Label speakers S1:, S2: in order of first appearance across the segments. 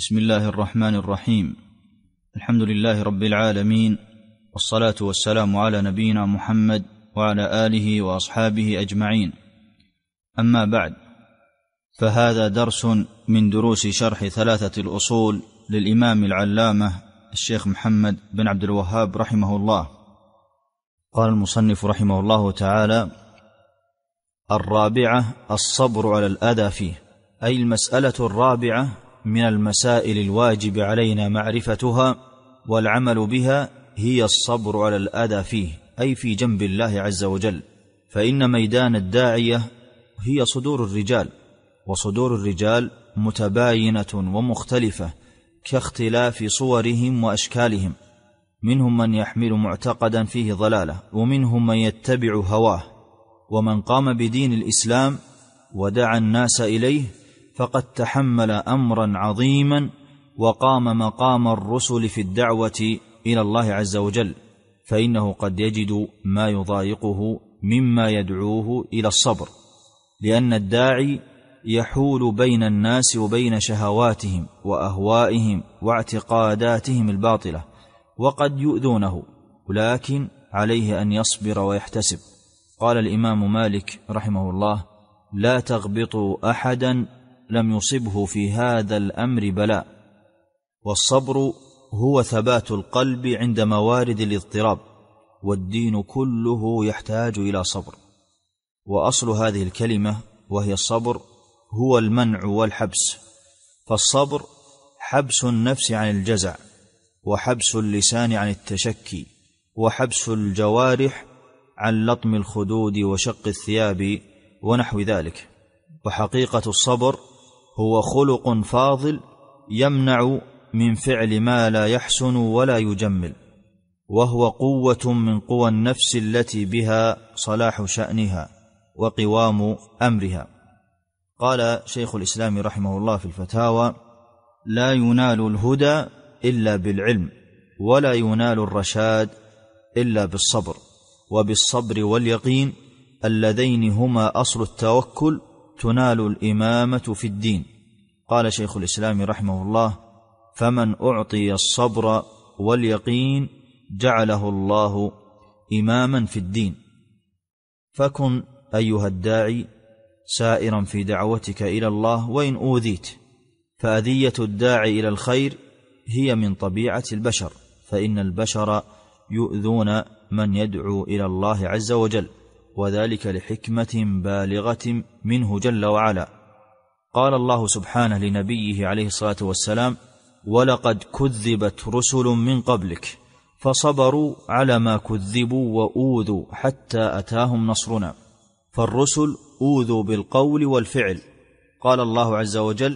S1: بسم الله الرحمن الرحيم. الحمد لله رب العالمين، والصلاة والسلام على نبينا محمد وعلى آله وأصحابه أجمعين. أما بعد، فهذا درس من دروس شرح ثلاثة الأصول للإمام العلامة الشيخ محمد بن عبد الوهاب رحمه الله. قال المصنف رحمه الله تعالى: الرابعة الصبر على الأذى فيه، أي المسألة الرابعة من المسائل الواجب علينا معرفتها والعمل بها هي الصبر على الأذى فيه، أي في جنب الله عز وجل. فإن ميدان الداعية هي صدور الرجال، وصدور الرجال متباينة ومختلفة كاختلاف صورهم وأشكالهم، منهم من يحمل معتقدا فيه ضلالة، ومنهم من يتبع هواه. ومن قام بدين الإسلام ودعا الناس إليه فقد تحمل أمرا عظيما وقام مقام الرسل في الدعوة إلى الله عز وجل، فإنه قد يجد ما يضايقه مما يدعوه إلى الصبر، لأن الداعي يحول بين الناس وبين شهواتهم وأهوائهم واعتقاداتهم الباطلة، وقد يؤذونه، ولكن عليه أن يصبر ويحتسب. قال الإمام مالك رحمه الله: لا تغبطوا أحدا لم يصبه في هذا الأمر بلاء. والصبر هو ثبات القلب عند موارد الاضطراب، والدين كله يحتاج إلى صبر. وأصل هذه الكلمة وهي الصبر هو المنع والحبس، فالصبر حبس النفس عن الجزع، وحبس اللسان عن التشكي، وحبس الجوارح عن لطم الخدود وشق الثياب ونحو ذلك. وحقيقة الصبر هو خلق فاضل يمنع من فعل ما لا يحسن ولا يجمل، وهو قوة من قوى النفس التي بها صلاح شأنها وقوام أمرها. قال شيخ الإسلام رحمه الله في الفتاوى: لا ينال الهدى إلا بالعلم، ولا ينال الرشاد إلا بالصبر، وبالصبر واليقين اللذين هما أصل التوكل تنال الإمامة في الدين. قال شيخ الإسلام رحمه الله: فمن أعطي الصبر واليقين جعله الله إماما في الدين. فكن أيها الداعي سائرا في دعوتك إلى الله وإن أوذيت، فأذية الداعي إلى الخير هي من طبيعة البشر، فإن البشر يؤذون من يدعو إلى الله عز وجل، وذلك لحكمة بالغة منه جل وعلا. قال الله سبحانه لنبيه عليه الصلاة والسلام: ولقد كذبت رسل من قبلك فصبروا على ما كذبوا وأوذوا حتى أتاهم نصرنا. فالرسل أوذوا بالقول والفعل. قال الله عز وجل: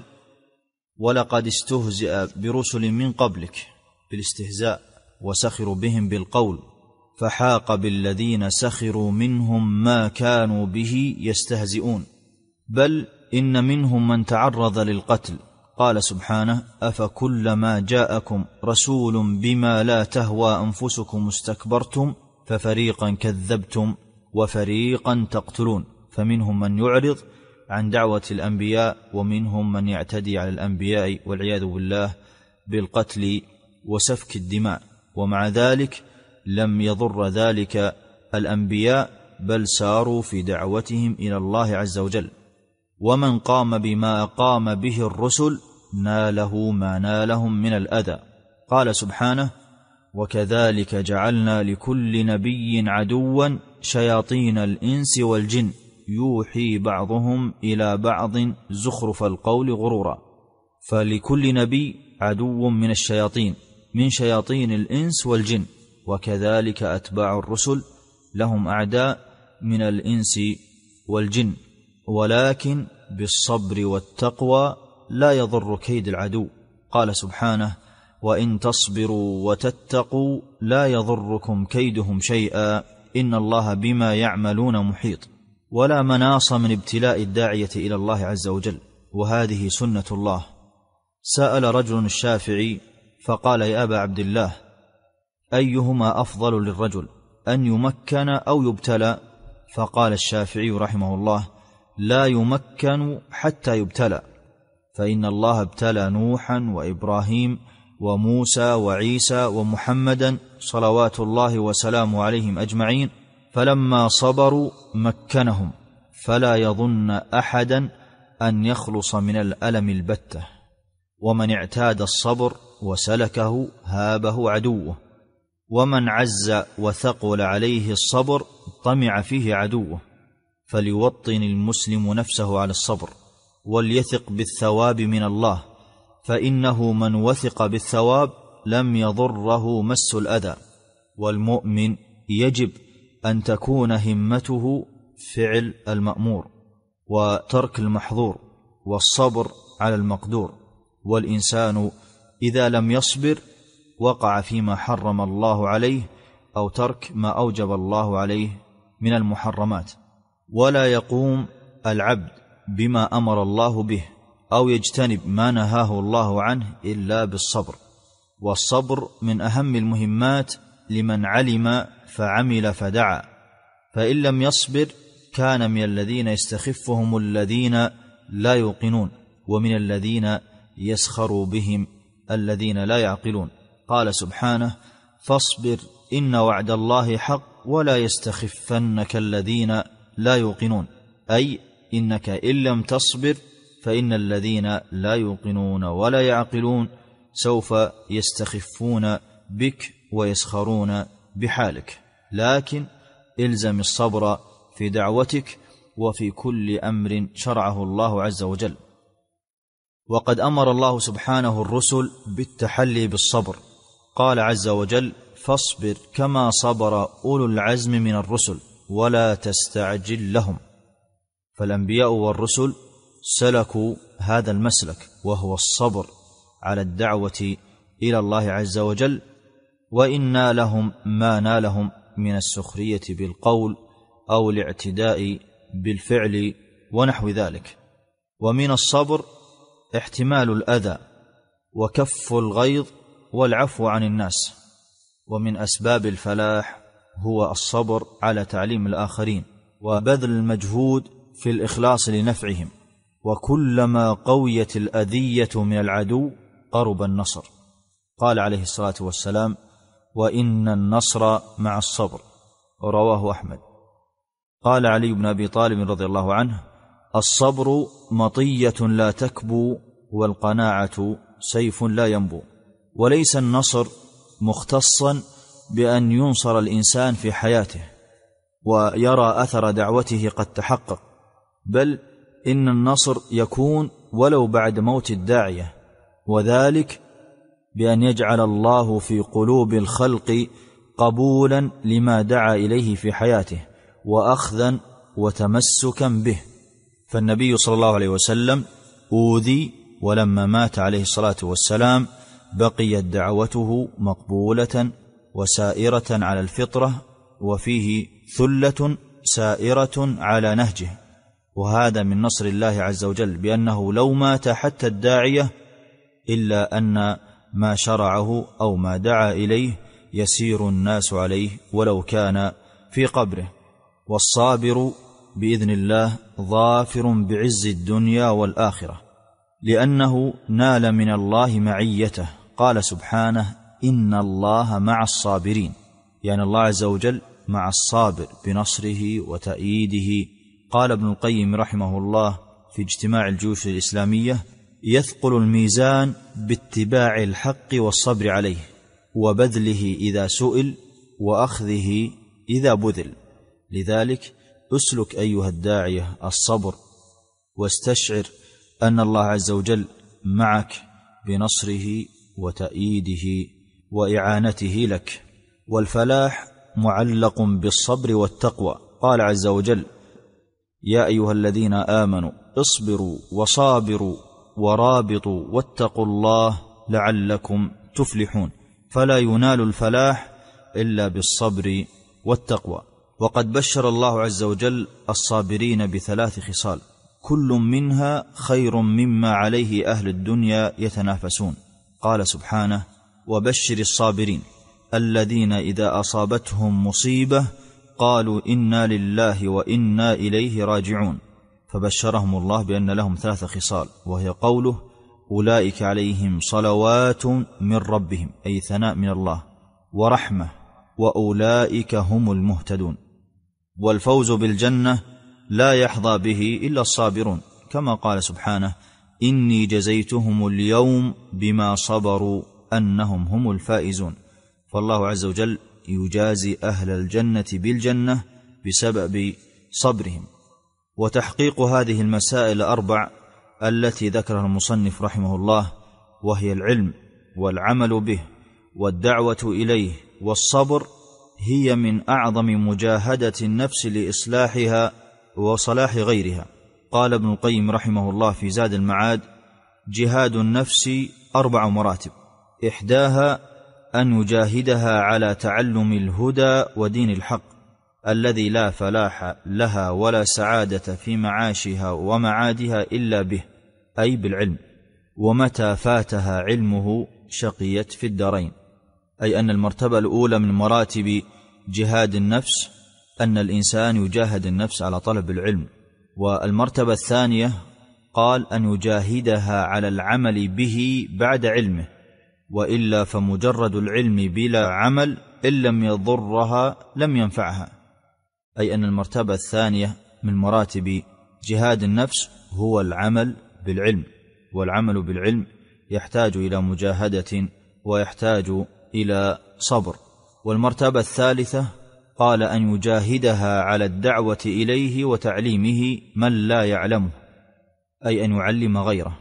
S1: ولقد استهزئ برسل من قبلك بالاستهزاء، وسخروا بهم بالقول، فحاق بالذين سخروا منهم ما كانوا به يستهزئون، بل إن منهم من تعرض للقتل. قال سبحانه: أفكلما جاءكم رسول بما لا تهوى أنفسكم استكبرتم ففريقا كذبتم وفريقا تقتلون. فمنهم من يعرض عن دعوة الأنبياء، ومنهم من يعتدي على الأنبياء والعياذ بالله بالقتل وسفك الدماء، ومع ذلك لم يضر ذلك الأنبياء، بل ساروا في دعوتهم إلى الله عز وجل. ومن قام بما قام به الرسل ناله ما نالهم من الأذى. قال سبحانه: وكذلك جعلنا لكل نبي عدوا شياطين الإنس والجن يوحي بعضهم إلى بعض زخرف القول غرورا. فلكل نبي عدو من الشياطين، من شياطين الإنس والجن، وكذلك أتباع الرسل لهم أعداء من الإنس والجن، ولكن بالصبر والتقوى لا يضر كيد العدو. قال سبحانه: وإن تصبروا وتتقوا لا يضركم كيدهم شيئا إن الله بما يعملون محيط. ولا مناص من ابتلاء الداعية إلى الله عز وجل، وهذه سنة الله. سأل رجل الشافعي فقال: يا أبا عبد الله، أيهما أفضل للرجل، أن يمكن أو يبتلى؟ فقال الشافعي رحمه الله: لا يمكن حتى يبتلى، فإن الله ابتلى نوحا وإبراهيم وموسى وعيسى ومحمدا صلوات الله وسلامه عليهم أجمعين، فلما صبروا مكنهم، فلا يظن أحدا أن يخلص من الألم البتة. ومن اعتاد الصبر وسلكه هابه عدوه، ومن عز وثقل عليه الصبر طمع فيه عدوه. فليوطن المسلم نفسه على الصبر، وليثق بالثواب من الله، فإنه من وثق بالثواب لم يضره مس الأذى. والمؤمن يجب أن تكون همته فعل المأمور وترك المحظور والصبر على المقدور. والإنسان إذا لم يصبر وقع فيما حرم الله عليه أو ترك ما أوجب الله عليه من المحرمات. ولا يقوم العبد بما أمر الله به أو يجتنب ما نهاه الله عنه إلا بالصبر. والصبر من أهم المهمات لمن علم فعمل فدعا، فإن لم يصبر كان من الذين يستخفهم الذين لا يوقنون، ومن الذين يسخر بهم الذين لا يعقلون. قال سبحانه: فاصبر إن وعد الله حق ولا يستخفنك الذين لا يوقنون، أي إنك إن لم تصبر فإن الذين لا يوقنون ولا يعقلون سوف يستخفون بك ويسخرون بحالك. لكن إلزم الصبر في دعوتك وفي كل أمر شرعه الله عز وجل. وقد أمر الله سبحانه الرسل بالتحلي بالصبر، قال عز وجل: فاصبر كما صبر أولو العزم من الرسل ولا تستعجل لهم. فالأنبياء والرسل سلكوا هذا المسلك، وهو الصبر على الدعوة إلى الله عز وجل، وإن نالهم ما نالهم من السخرية بالقول أو الاعتداء بالفعل ونحو ذلك. ومن الصبر احتمال الأذى وكف الغيظ والعفو عن الناس. ومن أسباب الفلاح هو الصبر على تعليم الآخرين وبذل المجهود في الإخلاص لنفعهم. وكلما قويت الأذية من العدو قرب النصر. قال عليه الصلاة والسلام: وإن النصر مع الصبر، رواه أحمد. قال علي بن أبي طالب رضي الله عنه: الصبر مطية لا تكبو، والقناعة سيف لا ينبو. وليس النصر مختصا بأن ينصر الإنسان في حياته ويرى أثر دعوته قد تحقق، بل إن النصر يكون ولو بعد موت الداعية، وذلك بأن يجعل الله في قلوب الخلق قبولا لما دعا إليه في حياته وأخذا وتمسكا به. فالنبي صلى الله عليه وسلم أوذي، ولما مات عليه الصلاة والسلام بقيت دعوته مقبولة وسائرة على الفطرة، وفيه ثلة سائرة على نهجه. وهذا من نصر الله عز وجل، بأنه لو مات حتى الداعية إلا أن ما شرعه أو ما دعا إليه يسير الناس عليه ولو كان في قبره. والصابر بإذن الله ظافر بعز الدنيا والآخرة، لأنه نال من الله معيته. قال سبحانه: إن الله مع الصابرين، يعني الله عز وجل مع الصابر بنصره وتأييده. قال ابن القيم رحمه الله في اجتماع الجيوش الإسلامية: يثقل الميزان باتباع الحق والصبر عليه، وبذله إذا سئل، وأخذه إذا بذل. لذلك أسلك أيها الداعية الصبر، واستشعر أن الله عز وجل معك بنصره وتأييده وإعانته لك. والفلاح معلق بالصبر والتقوى. قال عز وجل: يا أيها الذين آمنوا اصبروا وصابروا ورابطوا واتقوا الله لعلكم تفلحون. فلا ينال الفلاح إلا بالصبر والتقوى. وقد بشر الله عز وجل الصابرين بثلاث خصال، كل منها خير مما عليه أهل الدنيا يتنافسون. قال سبحانه: وبشر الصابرين الذين إذا أصابتهم مصيبة قالوا إنا لله وإنا إليه راجعون. فبشرهم الله بأن لهم 3 خصال، وهي قوله: أولئك عليهم صلوات من ربهم، أي ثناء من الله، ورحمة، وأولئك هم المهتدون. والفوز بالجنة لا يحظى به إلا الصابرون، كما قال سبحانه: إني جزيتهم اليوم بما صبروا أنهم هم الفائزون. فالله عز وجل يجازي أهل الجنة بالجنة بسبب صبرهم. وتحقيق هذه المسائل 4 التي ذكرها المصنف رحمه الله، وهي العلم والعمل به والدعوة إليه والصبر، هي من أعظم مجاهدة النفس لإصلاحها وصلاح غيرها. قال ابن القيم رحمه الله في زاد المعاد: جهاد النفس 4 مراتب، إحداها أن يجاهدها على تعلم الهدى ودين الحق الذي لا فلاح لها ولا سعادة في معاشها ومعادها إلا به، أي بالعلم، ومتى فاتها علمه شقيت في الدارين. أي أن المرتبة الأولى من مراتب جهاد النفس أن الإنسان يجاهد النفس على طلب العلم. والمرتبة الثانية قال أن يجاهدها على العمل به بعد علمه، وإلا فمجرد العلم بلا عمل إن لم يضرها لم ينفعها. أي أن المرتبة الثانية من مراتب جهاد النفس هو العمل بالعلم، والعمل بالعلم يحتاج إلى مجاهدة ويحتاج إلى صبر. والمرتبة الثالثة قال أن يجاهدها على الدعوة إليه وتعليمه من لا يعلمه، أي أن يعلم غيره،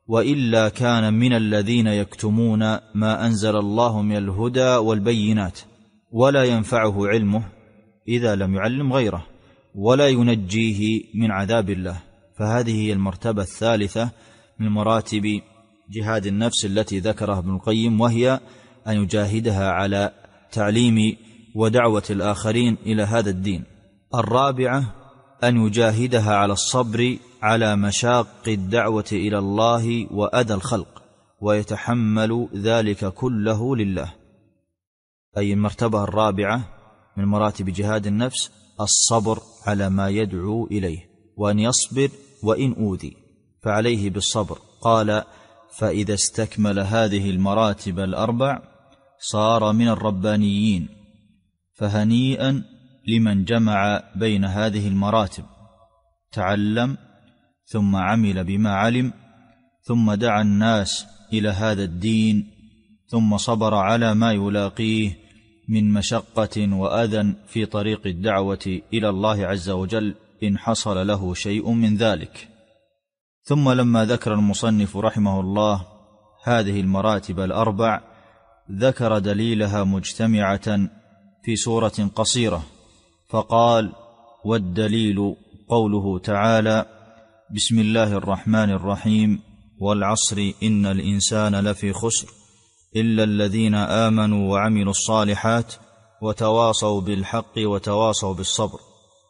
S1: وإلا كان من الذين يكتمون ما أنزل الله من الهدى والبينات، ولا ينفعه علمه إذا لم يعلم غيره، ولا ينجيه من عذاب الله. فهذه هي المرتبة الثالثة من مراتب جهاد النفس التي ذكرها ابن القيم، وهي أن يجاهدها على تعليم ودعوة الآخرين إلى هذا الدين. الرابعة أن يجاهدها على الصبر على مشاق الدعوة إلى الله وأذى الخلق، ويتحمل ذلك كله لله. أي المرتبة الرابعة من مراتب جهاد النفس الصبر على ما يدعو إليه، وأن يصبر وإن أوذي فعليه بالصبر. قال: فإذا استكمل هذه المراتب 4 صار من الربانيين، فهنيئا لمن جمع بين هذه المراتب: تعلم، ثم عمل بما علم، ثم دعا الناس إلى هذا الدين، ثم صبر على ما يلاقيه من مشقة وأذى في طريق الدعوة إلى الله عز وجل إن حصل له شيء من ذلك. ثم لما ذكر المصنف رحمه الله هذه المراتب 4 ذكر دليلها مجتمعة في سورة قصيرة، فقال: والدليل قوله تعالى: بسم الله الرحمن الرحيم، والعصر إن الإنسان لفي خسر إلا الذين آمنوا وعملوا الصالحات وتواصوا بالحق وتواصوا بالصبر.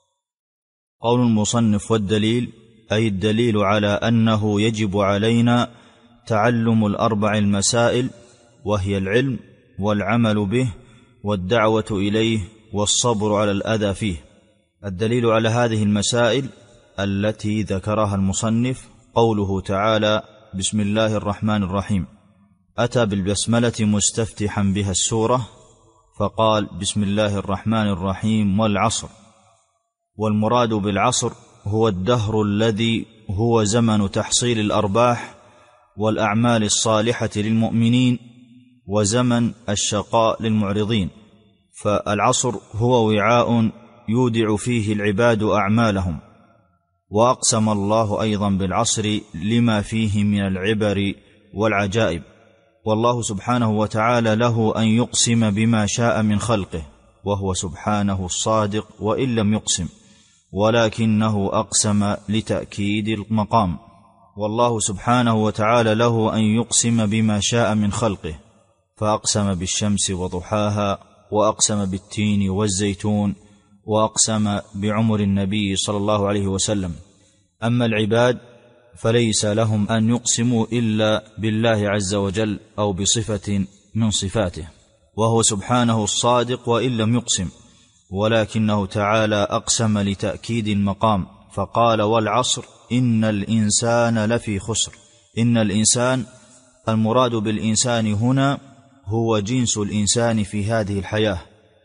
S1: قول المصنف: والدليل، أي الدليل على أنه يجب علينا تعلم 4 المسائل، وهي العلم والعمل به والدعوة إليه والصبر على الأذى فيه. الدليل على هذه المسائل التي ذكرها المصنف قوله تعالى: بسم الله الرحمن الرحيم. أتى بالبسملة مستفتحا بها السورة، فقال: بسم الله الرحمن الرحيم والعصر. والمراد بالعصر هو الدهر الذي هو زمن تحصيل الأرباح والأعمال الصالحة للمؤمنين، وزمن الشقاء للمعرضين. فالعصر هو وعاء يودع فيه العباد أعمالهم. وأقسم الله أيضا بالعصر لما فيه من العبر والعجائب، والله سبحانه وتعالى له أن يقسم بما شاء من خلقه، وهو سبحانه الصادق وإن لم يقسم، ولكنه أقسم لتأكيد المقام. والله سبحانه وتعالى له أن يقسم بما شاء من خلقه، فأقسم بالشمس وضحاها، وأقسم بالتين والزيتون، وأقسم بعمر النبي صلى الله عليه وسلم. أما العباد فليس لهم أن يقسموا إلا بالله عز وجل أو بصفة من صفاته، وهو سبحانه الصادق وإن لم يقسم، ولكنه تعالى أقسم لتأكيد المقام، فقال والعصر إن الإنسان لفي خسر. إن الإنسان، المراد بالإنسان هنا هو جنس الإنسان في هذه الحياة.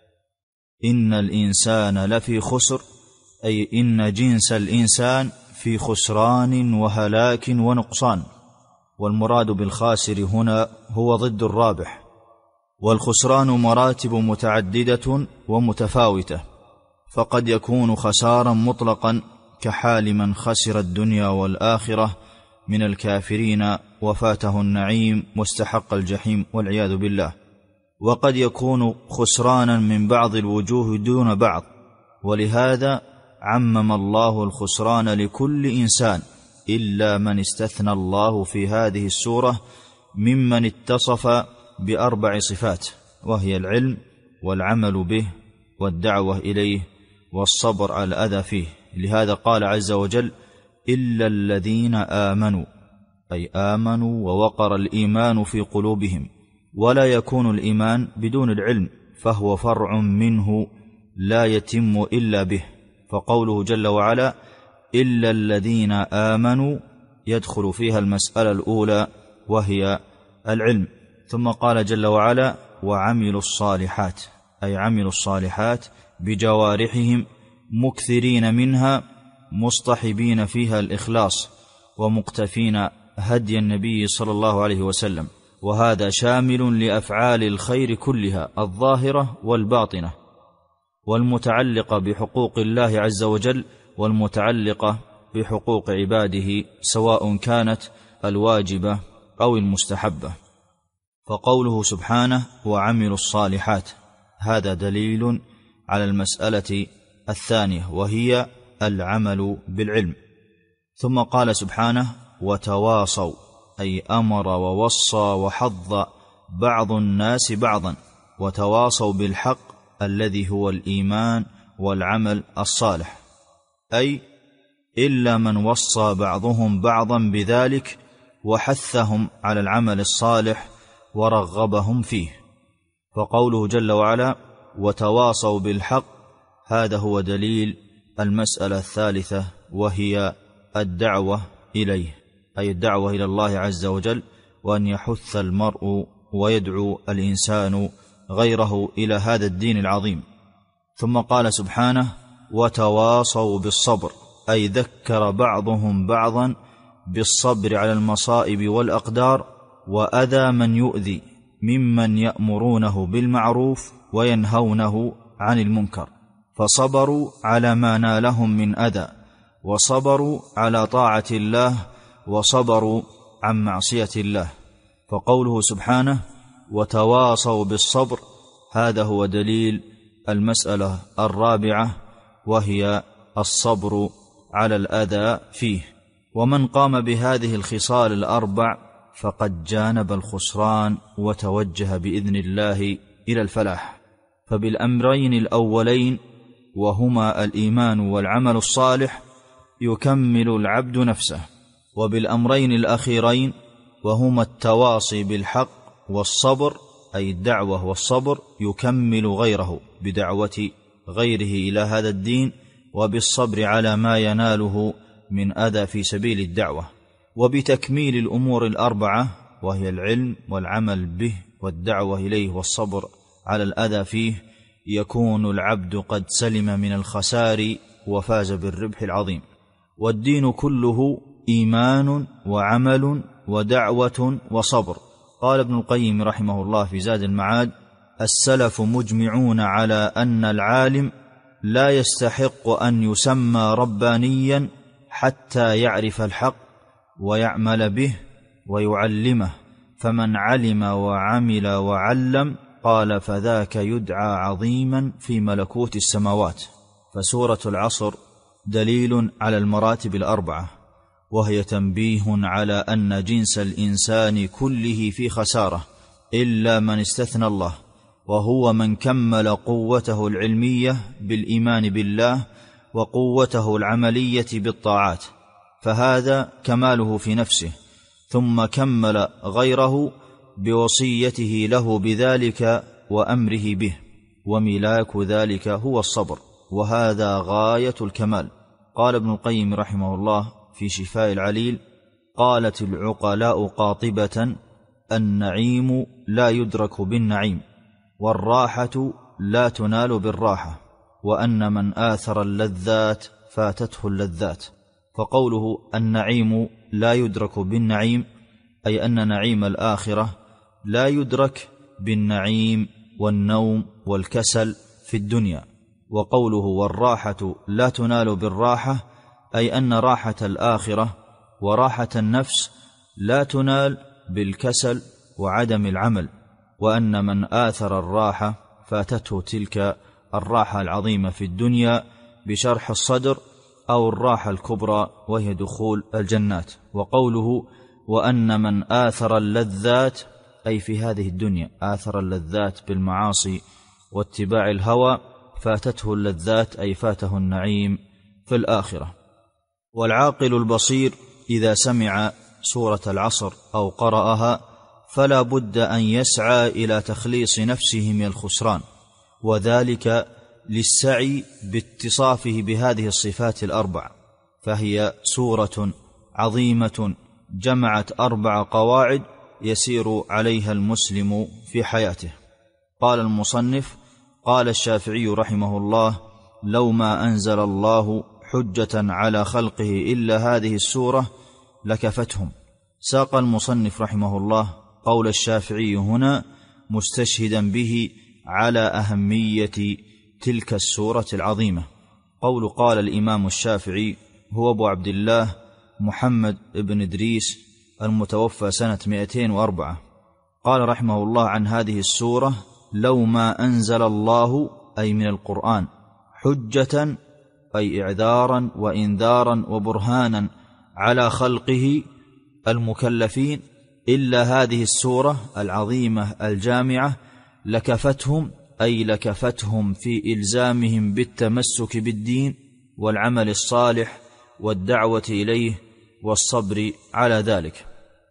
S1: إن الإنسان لفي خسر أي إن جنس الإنسان في خسران وهلاك ونقصان. والمراد بالخاسر هنا هو ضد الرابح. والخسران مراتب متعددة ومتفاوتة، فقد يكون خسارا مطلقا كحال من خسر الدنيا والآخرة من الكافرين وفاته النعيم واستحق الجحيم والعياذ بالله، وقد يكون خسرانا من بعض الوجوه دون بعض، ولهذا عمم الله الخسران لكل إنسان إلا من استثنى الله في هذه السورة ممن اتصف ب4 صفات، وهي العلم والعمل به والدعوة إليه والصبر على الأذى فيه. لهذا قال عز وجل إلا الذين آمنوا، أي آمنوا ووقر الإيمان في قلوبهم. ولا يكون الإيمان بدون العلم، فهو فرع منه لا يتم إلا به. فقوله جل وعلا إلا الذين آمنوا يدخل فيها المسألة الأولى وهي العلم. ثم قال جل وعلا وعملوا الصالحات، أي عملوا الصالحات بجوارحهم مكثرين منها مصطحبين فيها الإخلاص ومقتفين هدي النبي صلى الله عليه وسلم. وهذا شامل لأفعال الخير كلها الظاهرة والباطنة، والمتعلقة بحقوق الله عز وجل والمتعلقة بحقوق عباده، سواء كانت الواجبة أو المستحبة. فقوله سبحانه وعملوا الصالحات هذا دليل على المسألة الثانية وهي العمل بالعلم. ثم قال سبحانه وتواصوا، أي أمر ووصى وحض بعض الناس بعضا، وتواصوا بالحق الذي هو الإيمان والعمل الصالح، أي إلا من وصى بعضهم بعضا بذلك وحثهم على العمل الصالح ورغبهم فيه. فقوله جل وعلا وتواصوا بالحق هذا هو دليل المسألة الثالثة وهي الدعوة إليه، أي الدعوة إلى الله عز وجل، وأن يحث المرء ويدعو الإنسان غيره إلى هذا الدين العظيم. ثم قال سبحانه وتواصوا بالصبر، أي ذكر بعضهم بعضا بالصبر على المصائب والأقدار وأذى من يؤذي ممن يأمرونه بالمعروف وينهونه عن المنكر، فصبروا على ما نالهم من أذى، وصبروا على طاعة الله، وصبروا عن معصية الله. فقوله سبحانه وتواصوا بالصبر هذا هو دليل المسألة الرابعة وهي الصبر على الأذى فيه. ومن قام بهذه الخصال ال4 فقد جانب الخسران وتوجه بإذن الله إلى الفلاح. فبالأمرين الأولين وهما الإيمان والعمل الصالح يكمل العبد نفسه، وبالأمرين الأخيرين وهما التواصي بالحق والصبر، أي الدعوة والصبر، يكمل غيره بدعوة غيره إلى هذا الدين وبالصبر على ما يناله من أذى في سبيل الدعوة. وبتكميل الأمور ال4 وهي العلم والعمل به والدعوة إليه والصبر على الأذى فيه يكون العبد قد سلم من الخسار وفاز بالربح العظيم. والدين كله إيمان وعمل ودعوة وصبر. قال ابن القيم رحمه الله في زاد المعاد السلف مجمعون على أن العالم لا يستحق أن يسمى ربانيا حتى يعرف الحق ويعمل به ويعلمه، فمن علم وعمل وعلم قال فذاك يدعى عظيما في ملكوت السماوات. فسورة العصر دليل على المراتب ال4، وهي تنبيه على أن جنس الإنسان كله في خسارة إلا من استثنى الله، وهو من كمل قوته العلمية بالإيمان بالله وقوته العملية بالطاعات، فهذا كماله في نفسه، ثم كمل غيره بوصيته له بذلك وأمره به، وملاك ذلك هو الصبر، وهذا غاية الكمال. قال ابن القيم رحمه الله في شفاء العليل: قالت العقلاء قاطبة: النعيم لا يدرك بالنعيم، والراحة لا تنال بالراحة، وأن من آثر اللذات فاتته اللذات. فقوله النعيم لا يدرك بالنعيم أي أن نعيم الآخرة لا يدرك بالنعيم والنوم والكسل في الدنيا. وقوله والراحة لا تنال بالراحة أي أن راحة الآخرة وراحة النفس لا تنال بالكسل وعدم العمل، وأن من آثر الراحة فاتته تلك الراحة العظيمة في الدنيا بشرح الصدر، أو الراحة الكبرى وهي دخول الجنات. وقوله وأن من آثر اللذات أي في هذه الدنيا آثر اللذات بالمعاصي واتباع الهوى فاتته اللذات أي فاته النعيم في الآخرة. والعاقل البصير إذا سمع سورة العصر أو قرأها فلا بد أن يسعى إلى تخليص نفسه من الخسران، وذلك للسعي باتصافه بهذه الصفات الأربع، فهي سورة عظيمة جمعت 4 قواعد يسير عليها المسلم في حياته. قال المصنف: قال الشافعي رحمه الله: لو ما أنزل الله حجة على خلقه إلا هذه السورة لكفتهم. ساق المصنف رحمه الله قول الشافعي هنا مستشهدا به على أهمية تلك السورة العظيمة. قول قال الإمام الشافعي هو أبو عبد الله محمد بن إدريس المتوفى سنة 204. قال رحمه الله عن هذه السورة: لو ما أنزل الله أي من القرآن حجة أي إعذارا وإنذارا وبرهانا على خلقه المكلفين إلا هذه السورة العظيمة الجامعة لكفتهم، أي لكفتهم في إلزامهم بالتمسك بالدين والعمل الصالح والدعوة إليه والصبر على ذلك.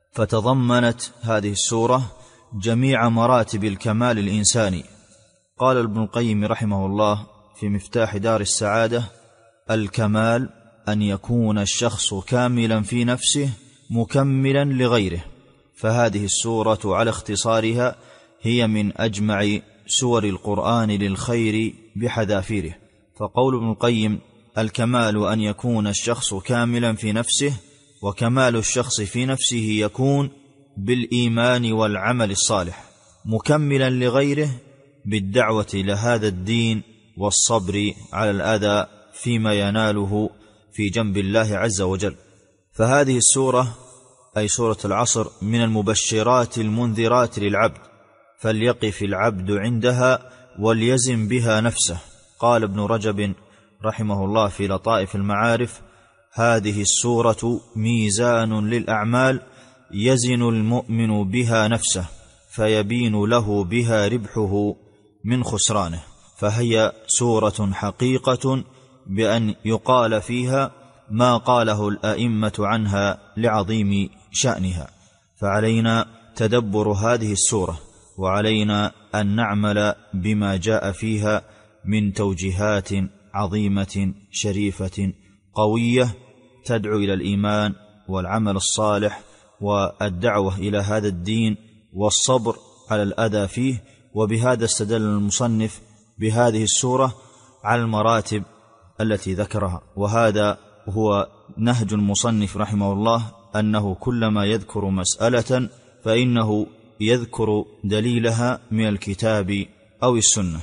S1: فتضمنت هذه السورة جميع مراتب الكمال الإنساني. قال ابن القيم رحمه الله في مفتاح دار السعادة: الكمال أن يكون الشخص كاملا في نفسه مكملا لغيره. فهذه السورة على اختصارها هي من أجمع سور القرآن للخير بحذافيره. فقول ابن القيم: الكمال أن يكون الشخص كاملا في نفسه، وكمال الشخص في نفسه يكون بالإيمان والعمل الصالح، مكملا لغيره بالدعوة لهذا الدين والصبر على الأذى فيما يناله في جنب الله عز وجل. فهذه السورة أي سورة العصر من المبشرات المنذرات للعبد، فليقف العبد عندها وليزم بها نفسه. قال ابن رجب رحمه الله في لطائف المعارف: هذه السورة ميزان للأعمال يزن المؤمن بها نفسه فيبين له بها ربحه من خسرانه. فهي سورة حقيقة بأن يقال فيها ما قاله الأئمة عنها لعظيم شأنها. فعلينا تدبر هذه السورة، وعلينا أن نعمل بما جاء فيها من توجيهات عظيمة شريفة قوية تدعو إلى الإيمان والعمل الصالح والدعوة إلى هذا الدين والصبر على الأذى فيه. وبهذا استدل المصنف بهذه السورة على المراتب التي ذكرها. وهذا هو نهج المصنف رحمه الله، أنه كلما يذكر مسألة فإنه يذكر دليلها من الكتاب أو السنة.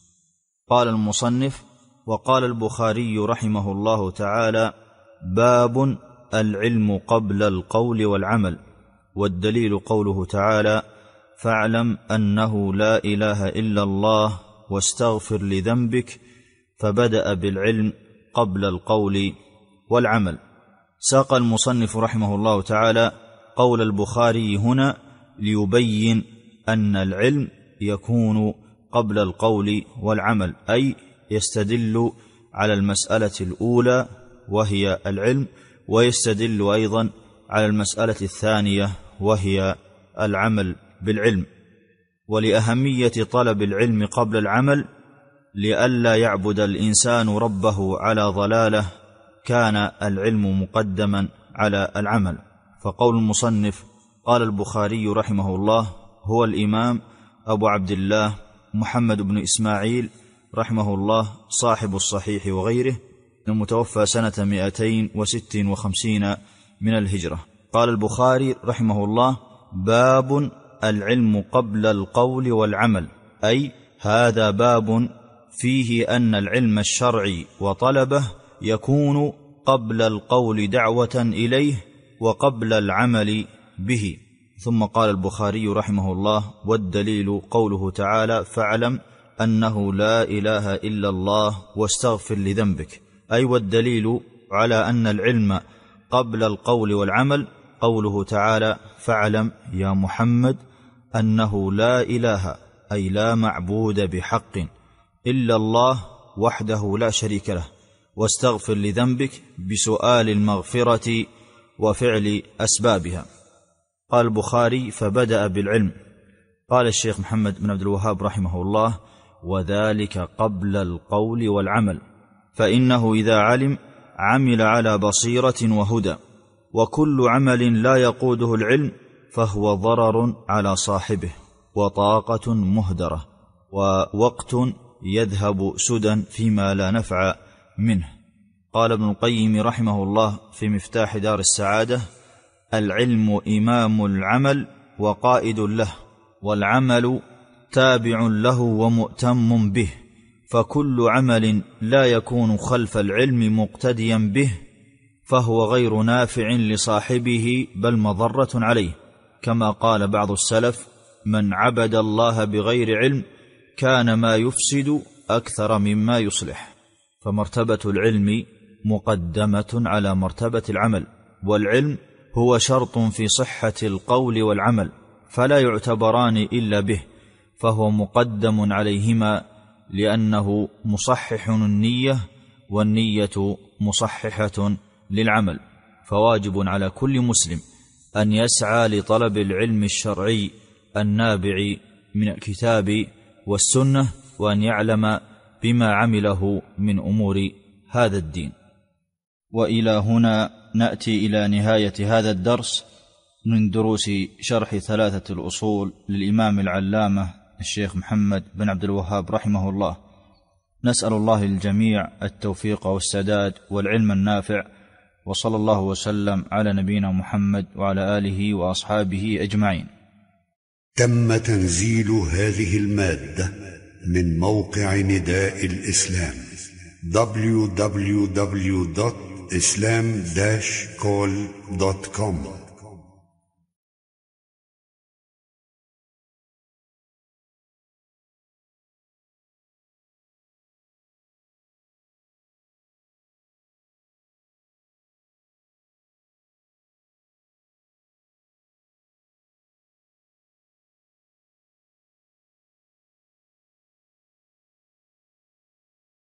S1: قال المصنف: وقال البخاري رحمه الله تعالى: باب العلم قبل القول والعمل. والدليل قوله تعالى: فاعلم أنه لا إله إلا الله واستغفر لذنبك، فبدأ بالعلم قبل القول والعمل. ساق المصنف رحمه الله تعالى قول البخاري هنا ليبين أن العلم يكون قبل القول والعمل، أي يستدل على المسألة الأولى وهي العلم، ويستدل أيضا على المسألة الثانية وهي العمل بالعلم. ولأهمية طلب العلم قبل العمل لئلا يعبد الإنسان ربه على ضلاله كان العلم مقدما على العمل. فقول المصنف: قال البخاري رحمه الله هو الإمام أبو عبد الله محمد بن إسماعيل رحمه الله صاحب الصحيح وغيره، المتوفى سنة 256 من الهجرة. قال البخاري رحمه الله: باب العلم قبل القول والعمل، أي هذا باب فيه أن العلم الشرعي وطلبه يكون قبل القول دعوة إليه وقبل العمل به. ثم قال البخاري رحمه الله: والدليل قوله تعالى: فاعلم أنه لا إله إلا الله واستغفر لذنبك، أي والدليل على أن العلم قبل القول والعمل قوله تعالى: فاعلم يا محمد أنه لا إله، أي لا معبود بحق إلا الله وحده لا شريك له، واستغفر لذنبك بسؤال المغفرة وفعل أسبابها. قال البخاري: فبدأ بالعلم. قال الشيخ محمد بن عبد الوهاب رحمه الله: وذلك قبل القول والعمل، فإنه إذا علم عمل على بصيرة وهدى، وكل عمل لا يقوده العلم فهو ضرر على صاحبه وطاقة مهدرة ووقت يذهب سدى فيما لا نفع منه. قال ابن القيم رحمه الله في مفتاح دار السعادة: العلم إمام العمل وقائد له، والعمل تابع له ومؤتم به، فكل عمل لا يكون خلف العلم مقتديا به فهو غير نافع لصاحبه بل مضرة عليه، كما قال بعض السلف: من عبد الله بغير علم كان ما يفسد أكثر مما يصلح. فمرتبة العلم مقدمة على مرتبة العمل، والعلم هو شرط في صحة القول والعمل، فلا يعتبران إلا به، فهو مقدم عليهما لأنه مصحح النية، والنية مصححة للعمل. فواجب على كل مسلم أن يسعى لطلب العلم الشرعي النابع من الكتاب والسنة، وأن يعلم بما عمله من أمور هذا الدين. وإلى هنا نأتي إلى نهاية هذا الدرس من دروس شرح ثلاثة الأصول للإمام العلامة الشيخ محمد بن عبد الوهاب رحمه الله. نسأل الله للجميع التوفيق والسداد والعلم النافع، وصلى الله وسلم على نبينا محمد وعلى آله وأصحابه أجمعين.
S2: تم تنزيل هذه المادة من موقع نداء الإسلام www.islam-call.com